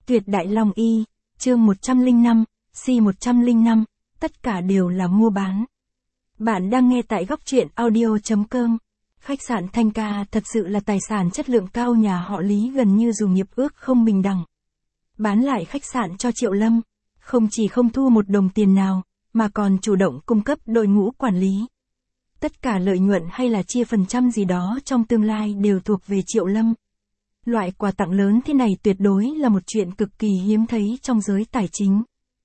Tuyệt Đại Long Y, chương 105, C105, tất cả đều là mua bán. Bạn đang nghe tại góc truyện audio.com. Khách sạn Thanh Ca thật sự là tài sản chất lượng cao, nhà họ Lý gần như dù nghiệp ước không bình đẳng. Bán lại khách sạn cho Triệu Lâm, không chỉ không thu một đồng tiền nào, mà còn chủ động cung cấp đội ngũ quản lý. Tất cả lợi nhuận hay là chia phần trăm gì đó trong tương lai đều thuộc về Triệu Lâm. Loại quà tặng lớn thế này tuyệt đối là một chuyện cực kỳ hiếm thấy trong giới tài chính.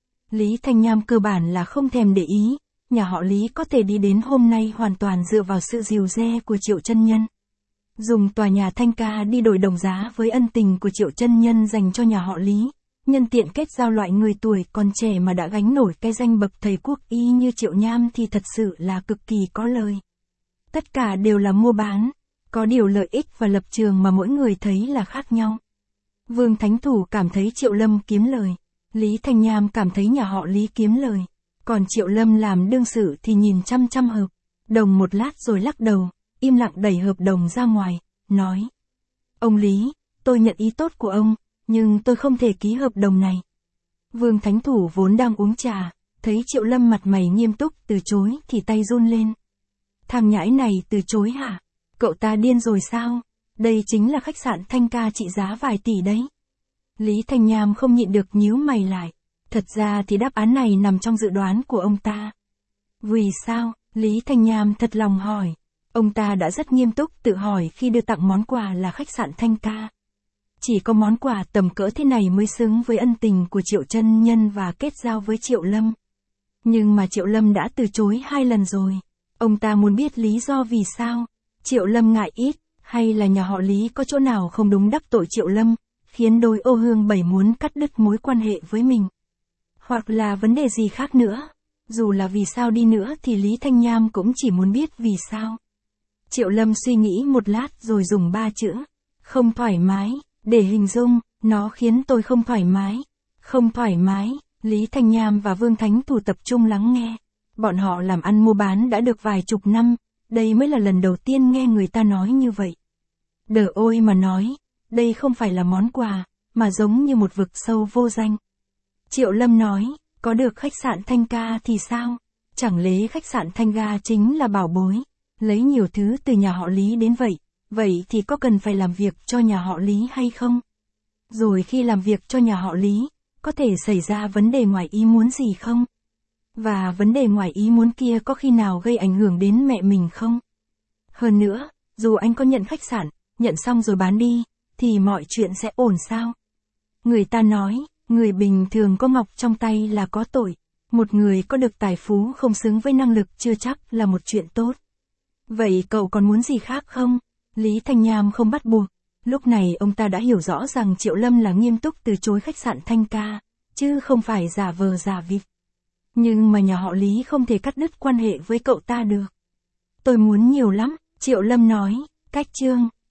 Lý Thanh Nham cơ bản là không thèm để ý, nhà họ Lý có thể đi đến hôm nay hoàn toàn dựa vào sự dìu dè của Triệu chân nhân. Dùng tòa nhà Thanh Ca đi đổi đồng giá với ân tình của Triệu chân nhân dành cho nhà họ Lý, nhân tiện kết giao loại người tuổi còn trẻ mà đã gánh nổi cái danh bậc thầy quốc y như Triệu Nham thì thật sự là cực kỳ có lời. Tất cả đều là mua bán. Có điều lợi ích và lập trường mà mỗi người thấy là khác nhau. Vương Thánh Thủ cảm thấy Triệu Lâm kiếm lời. Lý Thanh Nham cảm thấy nhà họ Lý kiếm lời. Còn Triệu Lâm làm đương sự thì nhìn chăm chăm hợp đồng một lát rồi lắc đầu, im lặng đẩy hợp đồng ra ngoài, nói. Ông Lý, tôi nhận ý tốt của ông, nhưng tôi không thể ký hợp đồng này. Vương Thánh Thủ vốn đang uống trà, thấy Triệu Lâm mặt mày nghiêm túc từ chối thì tay run lên. Thằng nhãi này từ chối hả? Cậu ta điên rồi sao? Đây chính là khách sạn Thanh Ca trị giá vài tỷ đấy. Lý Thanh Nham không nhịn được nhíu mày lại. Thật ra thì đáp án này nằm trong dự đoán của ông ta. Vì sao? Lý Thanh Nham thật lòng hỏi. Ông ta đã rất nghiêm túc tự hỏi khi đưa tặng món quà là khách sạn Thanh Ca. Chỉ có món quà tầm cỡ thế này mới xứng với ân tình của Triệu chân nhân và kết giao với Triệu Lâm. Nhưng mà Triệu Lâm đã từ chối 2 lần rồi. Ông ta muốn biết lý do vì sao. Triệu Lâm ngại ít, hay là nhà họ Lý có chỗ nào không đúng đắc tội Triệu Lâm, khiến đôi Ô Hương Bảy muốn cắt đứt mối quan hệ với mình. Hoặc là vấn đề gì khác nữa. Dù là vì sao đi nữa thì Lý Thanh Nham cũng chỉ muốn biết vì sao. Triệu Lâm suy nghĩ một lát rồi dùng 3 chữ. Không thoải mái, để hình dung, nó khiến tôi không thoải mái. Không thoải mái, Lý Thanh Nham và Vương Thánh Thủ tập trung lắng nghe. Bọn họ làm ăn mua bán đã được vài chục năm. Đây mới là lần đầu tiên nghe người ta nói như vậy. Đờ ôi mà nói, đây không phải là món quà, mà giống như một vực sâu vô danh. Triệu Lâm nói, có được khách sạn Thanh Ca thì sao? Chẳng lẽ khách sạn Thanh Ca chính là bảo bối, lấy nhiều thứ từ nhà họ Lý đến vậy, vậy thì có cần phải làm việc cho nhà họ Lý hay không? Rồi khi làm việc cho nhà họ Lý, có thể xảy ra vấn đề ngoài ý muốn gì không? Và vấn đề ngoài ý muốn kia có khi nào gây ảnh hưởng đến mẹ mình không? Hơn nữa, dù anh có nhận khách sạn, nhận xong rồi bán đi, thì mọi chuyện sẽ ổn sao? Người ta nói, người bình thường có ngọc trong tay là có tội. Một người có được tài phú không xứng với năng lực chưa chắc là một chuyện tốt. Vậy cậu còn muốn gì khác không? Lý Thanh Nham không bắt buộc. Lúc này ông ta đã hiểu rõ rằng Triệu Lâm là nghiêm túc từ chối khách sạn Thanh Ca, chứ không phải giả vờ giả vịt. Nhưng mà nhà họ Lý không thể cắt đứt quan hệ với cậu ta được. Tôi muốn nhiều lắm, Triệu Lâm nói, cách chương.